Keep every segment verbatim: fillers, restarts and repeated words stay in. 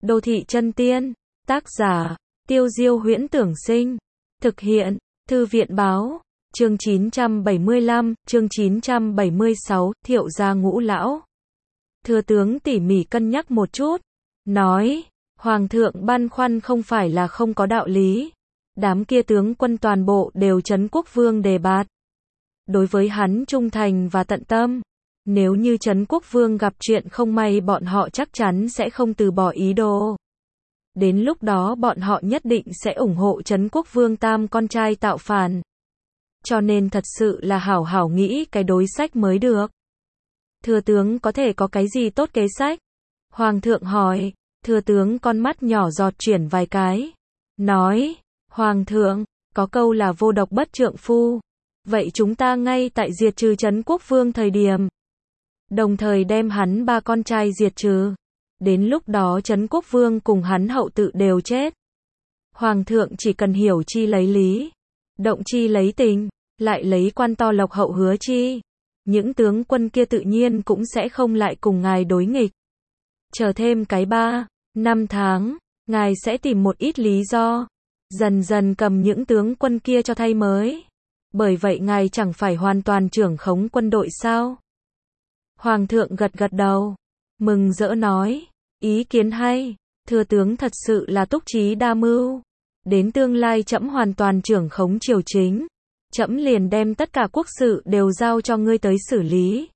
Đô thị chân tiên, tác giả, Tiêu Diêu Huyễn Tưởng Sinh, thực hiện, Thư viện Báo, chương chín trăm bảy mươi lăm, chương chín trăm bảy mươi sáu, Thiệu gia ngũ lão. Thừa tướng tỉ mỉ cân nhắc một chút, nói, Hoàng thượng băn khoăn không phải là không có đạo lý. Đám kia tướng quân toàn bộ đều Trấn Quốc Vương đề bạt. Đối với hắn trung thành và tận tâm. Nếu như Trấn Quốc Vương gặp chuyện không may bọn họ chắc chắn sẽ không từ bỏ ý đồ. Đến lúc đó bọn họ nhất định sẽ ủng hộ Trấn Quốc Vương tam con trai tạo phản. Cho nên thật sự là hảo hảo nghĩ cái đối sách mới được. Thừa tướng có thể có cái gì tốt kế sách? Hoàng thượng hỏi, thừa tướng con mắt nhỏ giọt chuyển vài cái. Nói, Hoàng thượng, có câu là vô độc bất trượng phu. Vậy chúng ta ngay tại diệt trừ Trấn Quốc Vương thời điểm. Đồng thời đem hắn ba con trai diệt trừ. Đến lúc đó Trấn Quốc Vương cùng hắn hậu tự đều chết. Hoàng thượng chỉ cần hiểu chi lấy lý. Động chi lấy tình. Lại lấy quan to lộc hậu hứa chi. Những tướng quân kia tự nhiên cũng sẽ không lại cùng ngài đối nghịch. Chờ thêm cái ba, năm tháng, ngài sẽ tìm một ít lý do. Dần dần cầm những tướng quân kia cho thay mới. Bởi vậy ngài chẳng phải hoàn toàn trưởng khống quân đội sao? Hoàng thượng gật gật đầu. Mừng rỡ nói. Ý kiến hay. Thừa tướng thật sự là túc trí đa mưu. Đến tương lai trẫm hoàn toàn trưởng khống triều chính. Trẫm liền đem tất cả quốc sự đều giao cho ngươi tới xử lý.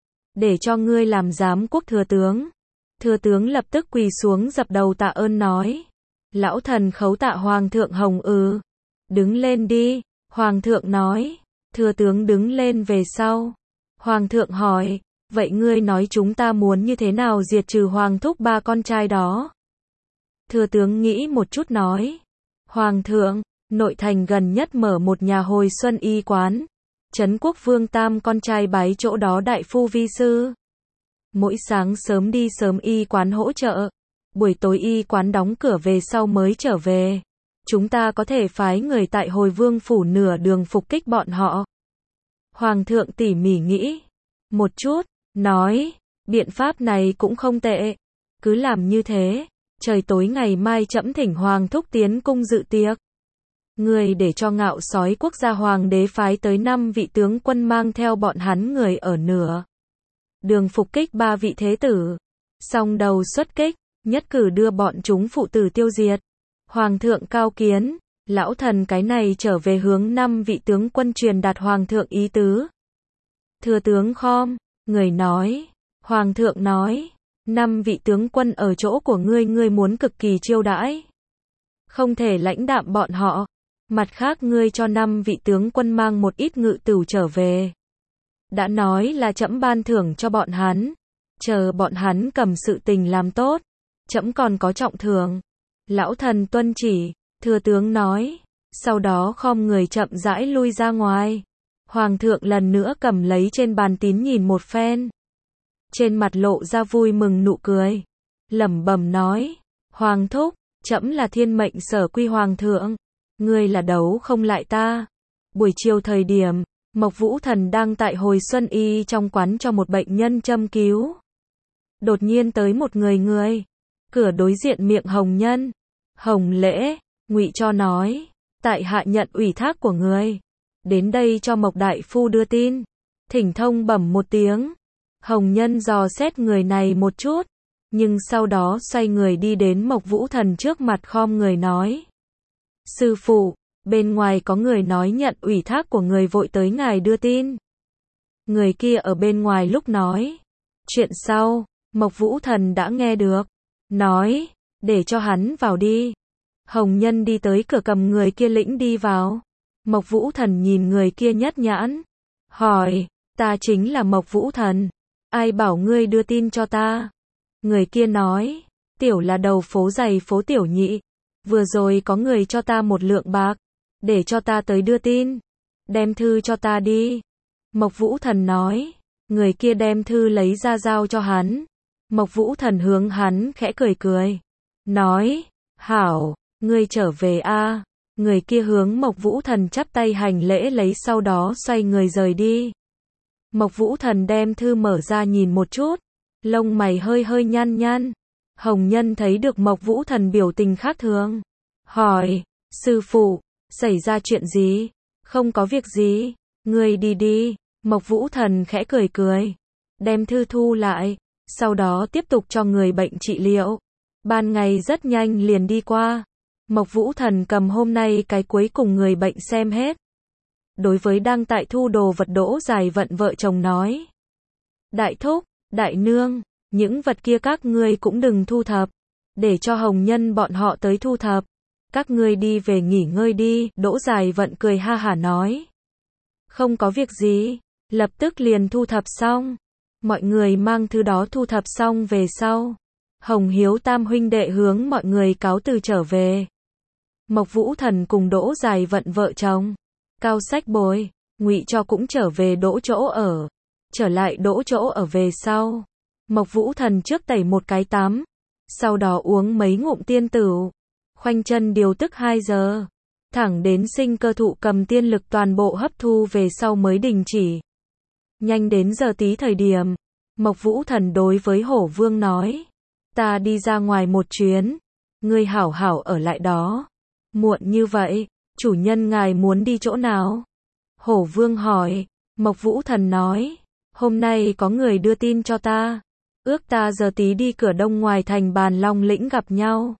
Để cho ngươi làm giám quốc thừa tướng. Thừa tướng lập tức quỳ xuống dập đầu tạ ơn nói. Lão thần khấu tạ Hoàng thượng hồng ư. Đứng lên đi. Hoàng thượng nói. Thừa tướng đứng lên về sau. Hoàng thượng hỏi. Vậy ngươi nói chúng ta muốn như thế nào diệt trừ Hoàng thúc ba con trai đó? Thừa tướng nghĩ một chút nói. Hoàng thượng, nội thành gần nhất mở một nhà hồi xuân y quán. Trấn Quốc Vương tam con trai bái chỗ đó đại phu vi sư. Mỗi sáng sớm đi sớm y quán hỗ trợ. Buổi tối y quán đóng cửa về sau mới trở về. Chúng ta có thể phái người tại hồi vương phủ nửa đường phục kích bọn họ. Hoàng thượng tỉ mỉ nghĩ một chút, nói, biện pháp này cũng không tệ. Cứ làm như thế, trời tối ngày mai trẫm thỉnh Hoàng thúc tiến cung dự tiệc. Người để cho ngạo sói quốc gia hoàng đế phái tới năm vị tướng quân mang theo bọn hắn người ở nửa đường phục kích ba vị thế tử. Song đầu xuất kích, nhất cử đưa bọn chúng phụ tử tiêu diệt. Hoàng thượng cao kiến, lão thần cái này trở về hướng năm vị tướng quân truyền đạt Hoàng thượng ý tứ. Thừa tướng khom, người nói, Hoàng thượng nói, năm vị tướng quân ở chỗ của ngươi ngươi muốn cực kỳ chiêu đãi. Không thể lãnh đạm bọn họ. Mặt khác ngươi cho năm vị tướng quân mang một ít ngự tửu trở về. Đã nói là trẫm ban thưởng cho bọn hắn. Chờ bọn hắn cầm sự tình làm tốt. Trẫm còn có trọng thưởng. Lão thần tuân chỉ, thừa tướng nói. Sau đó khom người chậm rãi lui ra ngoài. Hoàng thượng lần nữa cầm lấy trên bàn tín nhìn một phen. Trên mặt lộ ra vui mừng nụ cười. Lẩm bẩm nói. Hoàng thúc, trẫm là thiên mệnh sở quy hoàng thượng. Ngươi là đấu không lại ta. Buổi chiều thời điểm, Mộc Vũ Thần đang tại hồi xuân y trong quán cho một bệnh nhân châm cứu. Đột nhiên tới một người người. Cửa đối diện miệng Hồng Nhân. Hồng Lễ, ngụy cho nói. Tại hạ nhận ủy thác của người. Đến đây cho Mộc Đại Phu đưa tin. Thỉnh thông bẩm một tiếng. Hồng Nhân dò xét người này một chút. Nhưng sau đó xoay người đi đến Mộc Vũ Thần trước mặt khom người nói. Sư phụ, bên ngoài có người nói nhận ủy thác của người vội tới ngài đưa tin. Người kia ở bên ngoài lúc nói. Chuyện sau, Mộc Vũ Thần đã nghe được. Nói, để cho hắn vào đi. Hồng Nhân đi tới cửa cầm người kia lĩnh đi vào. Mộc Vũ Thần nhìn người kia nhất nhãn. Hỏi, ta chính là Mộc Vũ Thần. Ai bảo ngươi đưa tin cho ta? Người kia nói, tiểu là đầu phố giày phố tiểu nhị. Vừa rồi có người cho ta một lượng bạc. Để cho ta tới đưa tin. Đem thư cho ta đi. Mộc Vũ Thần nói. Người kia đem thư lấy ra giao cho hắn. Mộc Vũ Thần hướng hắn khẽ cười cười. Nói, hảo, ngươi trở về a. Người kia hướng Mộc Vũ Thần chắp tay hành lễ lấy sau đó xoay người rời đi. Mộc Vũ Thần đem thư mở ra nhìn một chút. Lông mày hơi hơi nhăn nhăn. Hồng Nhân thấy được Mộc Vũ Thần biểu tình khác thường. Hỏi, sư phụ, xảy ra chuyện gì? Không có việc gì, ngươi đi đi. Mộc Vũ Thần khẽ cười cười, đem thư thu lại, sau đó tiếp tục cho người bệnh trị liệu. Ban ngày rất nhanh liền đi qua. Mộc Vũ Thần cầm hôm nay cái cuối cùng người bệnh xem hết. Đối với đang tại thu đồ vật Đỗ Dài Vận vợ chồng nói. Đại thúc, đại nương, những vật kia các ngươi cũng đừng thu thập. Để cho Hồng Nhân bọn họ tới thu thập. Các ngươi đi về nghỉ ngơi đi. Đỗ Dài Vận cười ha hả nói. Không có việc gì. Lập tức liền thu thập xong. Mọi người mang thứ đó thu thập xong về sau. Hồng Hiếu tam huynh đệ hướng mọi người cáo từ trở về. Mộc Vũ Thần cùng Đỗ Dài Vận vợ chồng. Cao Sách Bồi, Ngụy Cho cũng trở về đỗ chỗ ở. Trở lại đỗ chỗ ở về sau. Mộc Vũ Thần trước tẩy một cái tắm. Sau đó uống mấy ngụm tiên tửu. Khoanh chân điều tức hai giờ. Thẳng đến sinh cơ thụ cầm tiên lực toàn bộ hấp thu về sau mới đình chỉ. Nhanh đến giờ tí thời điểm. Mộc Vũ Thần đối với Hổ Vương nói. Ta đi ra ngoài một chuyến. Ngươi hảo hảo ở lại đó. Muộn như vậy, chủ nhân ngài muốn đi chỗ nào? Hổ Vương hỏi. Mộc Vũ Thần nói. Hôm nay có người đưa tin cho ta. Ước ta giờ tí đi cửa đông ngoài thành Bàn Long Lĩnh gặp nhau.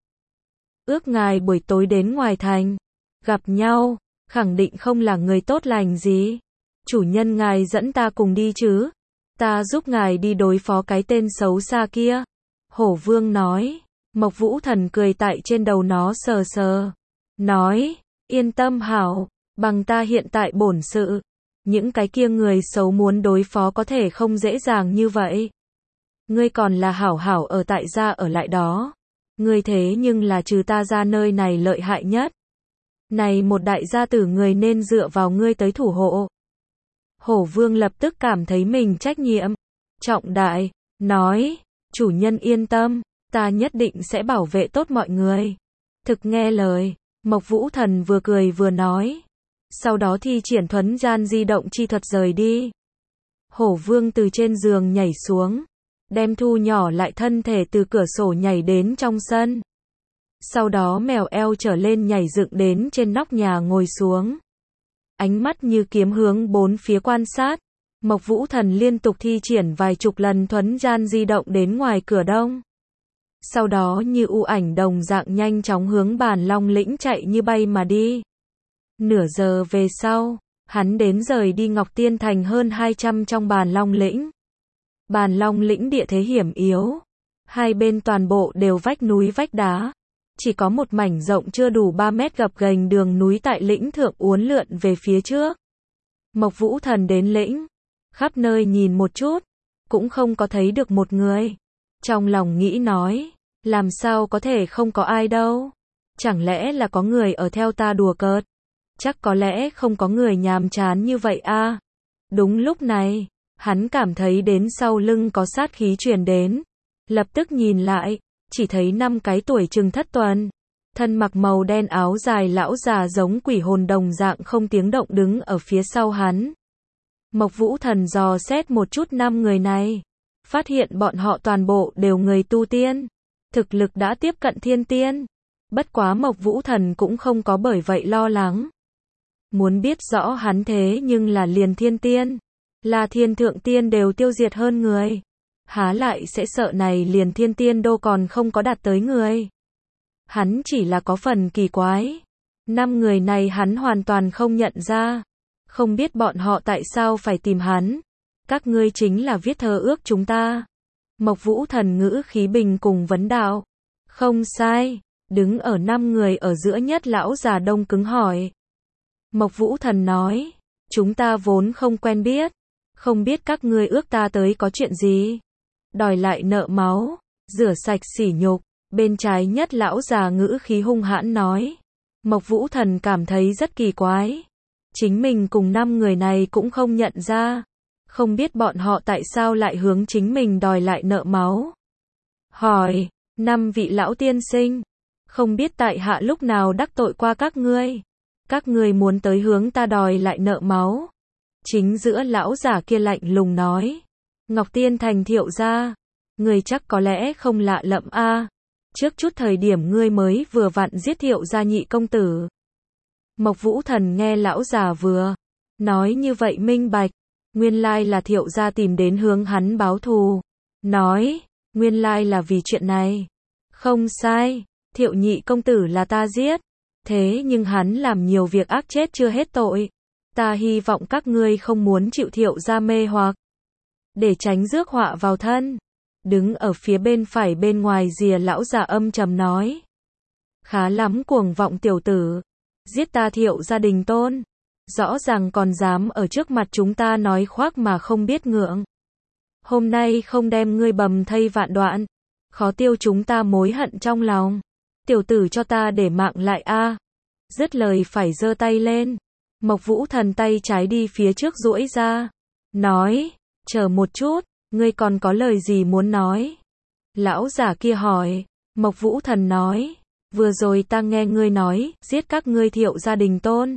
Ước ngài buổi tối đến ngoài thành. Gặp nhau, khẳng định không là người tốt lành gì. Chủ nhân ngài dẫn ta cùng đi chứ. Ta giúp ngài đi đối phó cái tên xấu xa kia. Hổ Vương nói. Mộc Vũ Thần cười tại trên đầu nó sờ sờ. Nói, yên tâm hảo, bằng ta hiện tại bổn sự. Những cái kia người xấu muốn đối phó có thể không dễ dàng như vậy. Ngươi còn là hảo hảo ở tại gia ở lại đó. Ngươi thế nhưng là trừ ta ra nơi này lợi hại nhất. Này một đại gia tử người nên dựa vào ngươi tới thủ hộ. Hổ Vương lập tức cảm thấy mình trách nhiệm trọng đại, nói, chủ nhân yên tâm, ta nhất định sẽ bảo vệ tốt mọi người. Thực nghe lời, Mộc Vũ Thần vừa cười vừa nói. Sau đó thi triển thuấn gian di động chi thuật rời đi. Hổ Vương từ trên giường nhảy xuống, đem thu nhỏ lại thân thể từ cửa sổ nhảy đến trong sân. Sau đó mèo eo trở lên nhảy dựng đến trên nóc nhà ngồi xuống. Ánh mắt như kiếm hướng bốn phía quan sát. Mộc Vũ Thần liên tục thi triển vài chục lần thuấn gian di động đến ngoài cửa đông. Sau đó như u ảnh đồng dạng nhanh chóng hướng Bàn Long Lĩnh chạy như bay mà đi. Nửa giờ về sau, hắn đến rời đi Ngọc Tiên Thành hơn hai trăm trong Bàn Long Lĩnh. Bàn Long Lĩnh địa thế hiểm yếu. Hai bên toàn bộ đều vách núi vách đá. Chỉ có một mảnh rộng chưa đủ ba mét gập ghềnh đường núi tại lĩnh thượng uốn lượn về phía trước. Mộc Vũ Thần đến lĩnh. Khắp nơi nhìn một chút. Cũng không có thấy được một người. Trong lòng nghĩ nói. Làm sao có thể không có ai đâu. Chẳng lẽ là có người ở theo ta đùa cợt. Chắc có lẽ không có người nhàm chán như vậy a. À. Đúng lúc này, hắn cảm thấy đến sau lưng có sát khí truyền đến. Lập tức nhìn lại, chỉ thấy năm cái tuổi chừng thất tuần. Thân mặc màu đen áo dài lão già giống quỷ hồn đồng dạng không tiếng động đứng ở phía sau hắn. Mộc Vũ Thần dò xét một chút năm người này. Phát hiện bọn họ toàn bộ đều người tu tiên. Thực lực đã tiếp cận thiên tiên. Bất quá Mộc Vũ Thần cũng không có bởi vậy lo lắng. Muốn biết rõ hắn thế nhưng là liền thiên tiên. Là thiên thượng tiên đều tiêu diệt hơn người. Há lại sẽ sợ này liền thiên tiên đô còn không có đạt tới người. Hắn chỉ là có phần kỳ quái. Năm người này hắn hoàn toàn không nhận ra. Không biết bọn họ tại sao phải tìm hắn. Các ngươi chính là viết thơ ước chúng ta. Mộc Vũ Thần ngữ khí bình cùng vấn đạo. Không sai. Đứng ở năm người ở giữa nhất lão già đông cứng hỏi. Mộc Vũ Thần nói. Chúng ta vốn không quen biết. Không biết các ngươi ước ta tới có chuyện gì. Đòi lại nợ máu. Rửa sạch sỉ nhục. Bên trái nhất lão già ngữ khí hung hãn nói. Mộc Vũ Thần cảm thấy rất kỳ quái. Chính mình cùng năm người này cũng không nhận ra. Không biết bọn họ tại sao lại hướng chính mình đòi lại nợ máu. Hỏi, năm vị lão tiên sinh. Không biết tại hạ lúc nào đắc tội qua các ngươi. Các ngươi muốn tới hướng ta đòi lại nợ máu. Chính giữa lão giả kia lạnh lùng nói. Ngọc Tiên Thành Thiệu gia. Người chắc có lẽ không lạ lẫm a. Trước chút thời điểm ngươi mới vừa vặn giết Thiệu gia nhị công tử. Mộc Vũ Thần nghe lão già vừa nói như vậy minh bạch, nguyên lai là Thiệu gia tìm đến hướng hắn báo thù. Nói, nguyên lai là vì chuyện này. Không sai, Thiệu nhị công tử là ta giết. Thế nhưng hắn làm nhiều việc ác chết chưa hết tội. Ta hy vọng các ngươi không muốn chịu Thiệu gia mê hoặc, để tránh rước họa vào thân. Đứng ở phía bên phải bên ngoài rìa lão già âm trầm nói. Khá lắm cuồng vọng tiểu tử. Giết ta Thiệu gia đình tôn. Rõ ràng còn dám ở trước mặt chúng ta nói khoác mà không biết ngượng. Hôm nay không đem ngươi bầm thây vạn đoạn, khó tiêu chúng ta mối hận trong lòng. Tiểu tử cho ta để mạng lại a. Dứt lời phải giơ tay lên. Mộc Vũ Thần tay trái đi phía trước duỗi ra. Nói, chờ một chút, ngươi còn có lời gì muốn nói? Lão giả kia hỏi. Mộc Vũ Thần nói, vừa rồi ta nghe ngươi nói, giết các ngươi Thiệu gia đình tôn.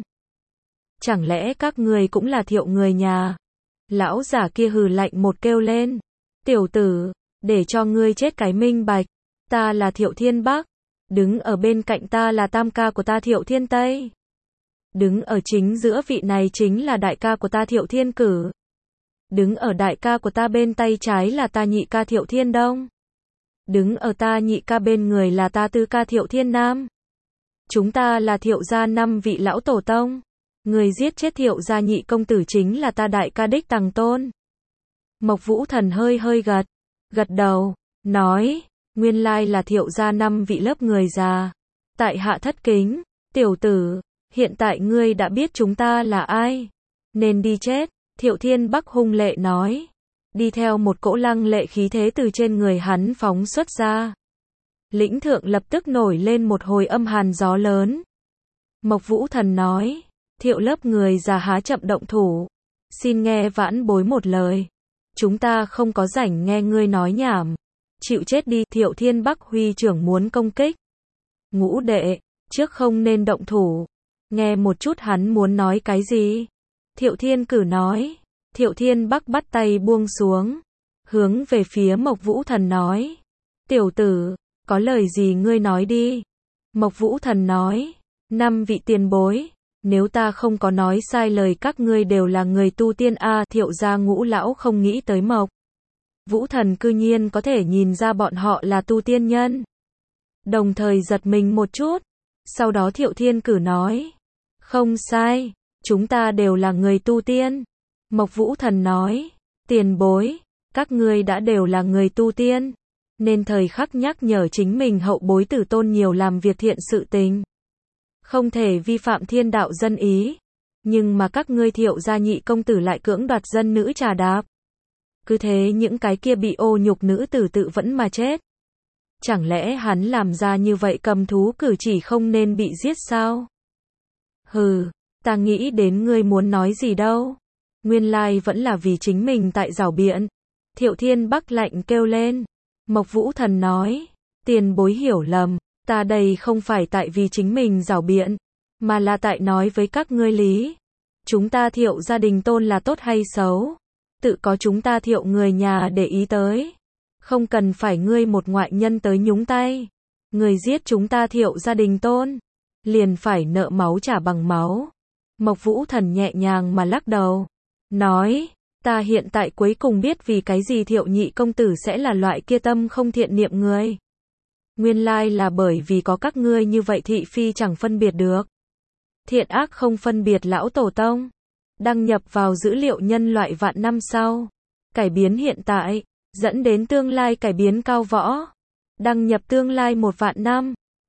Chẳng lẽ các ngươi cũng là Thiệu người nhà? Lão giả kia hừ lạnh một kêu lên. Tiểu tử, để cho ngươi chết cái minh bạch. Ta là Thiệu Thiên Bắc. Đứng ở bên cạnh ta là tam ca của ta Thiệu Thiên Tây. Đứng ở chính giữa vị này chính là đại ca của ta Thiệu Thiên Cử. Đứng ở đại ca của ta bên tay trái là ta nhị ca Thiệu Thiên Đông. Đứng ở ta nhị ca bên người là ta tứ ca Thiệu Thiên Nam. Chúng ta là Thiệu gia năm vị lão tổ tông. Người giết chết Thiệu gia nhị công tử chính là ta đại ca đích Tằng Tôn. Mộc Vũ Thần hơi hơi gật, gật đầu, nói, nguyên lai là Thiệu gia năm vị lớp người già. Tại hạ thất kính, tiểu tử, hiện tại ngươi đã biết chúng ta là ai, nên đi chết. Thiệu Thiên Bắc hung lệ nói, đi theo một cỗ lăng lệ khí thế từ trên người hắn phóng xuất ra. Lĩnh thượng lập tức nổi lên một hồi âm hàn gió lớn. Mộc Vũ Thần nói, Thiệu lớp người già há chậm động thủ, xin nghe vãn bối một lời. Chúng ta không có rảnh nghe ngươi nói nhảm. Chịu chết đi. Thiệu Thiên Bắc huy trưởng muốn công kích. Ngũ đệ, trước không nên động thủ. Nghe một chút hắn muốn nói cái gì. Thiệu Thiên Cử nói. Thiệu Thiên Bắc bắt tay buông xuống, hướng về phía Mộc Vũ Thần nói, tiểu tử, có lời gì ngươi nói đi. Mộc Vũ Thần nói, năm vị tiền bối, nếu ta không có nói sai lời các ngươi đều là người tu tiên a. À, Thiệu gia ngũ lão không nghĩ tới Mộc Vũ Thần cư nhiên có thể nhìn ra bọn họ là tu tiên nhân. Đồng thời giật mình một chút. Sau đó Thiệu Thiên Cử nói, không sai, chúng ta đều là người tu tiên. Mộc Vũ Thần nói, tiền bối, các ngươi đã đều là người tu tiên, nên thời khắc nhắc nhở chính mình hậu bối tử tôn nhiều làm việc thiện sự tình. Không thể vi phạm thiên đạo dân ý. Nhưng mà các ngươi Thiệu gia nhị công tử lại cưỡng đoạt dân nữ trà đạp. Cứ thế những cái kia bị ô nhục nữ tử tự vẫn mà chết. Chẳng lẽ hắn làm ra như vậy cầm thú cử chỉ không nên bị giết sao? Hừ, ta nghĩ đến ngươi muốn nói gì đâu. Nguyên lai vẫn là vì chính mình tại giảo biện. Thiệu Thiên Bắc lạnh kêu lên. Mộc Vũ Thần nói, tiền bối hiểu lầm, ta đây không phải tại vì chính mình giảo biện, mà là tại nói với các ngươi lý. Chúng ta Thiệu gia đình tôn là tốt hay xấu, tự có chúng ta Thiệu người nhà để ý tới. Không cần phải ngươi một ngoại nhân tới nhúng tay. Người giết chúng ta Thiệu gia đình tôn, liền phải nợ máu trả bằng máu. Mộc Vũ Thần nhẹ nhàng mà lắc đầu, nói, ta hiện tại cuối cùng biết vì cái gì Thiệu nhị công tử sẽ là loại kia tâm không thiện niệm người. Nguyên lai là bởi vì có các ngươi như vậy thị phi chẳng phân biệt được. Thiện ác không phân biệt lão tổ tông. Đăng nhập vào dữ liệu nhân loại vạn năm sau. Cải biến hiện tại, dẫn đến tương lai cải biến cao võ. Đăng nhập tương lai một vạn năm.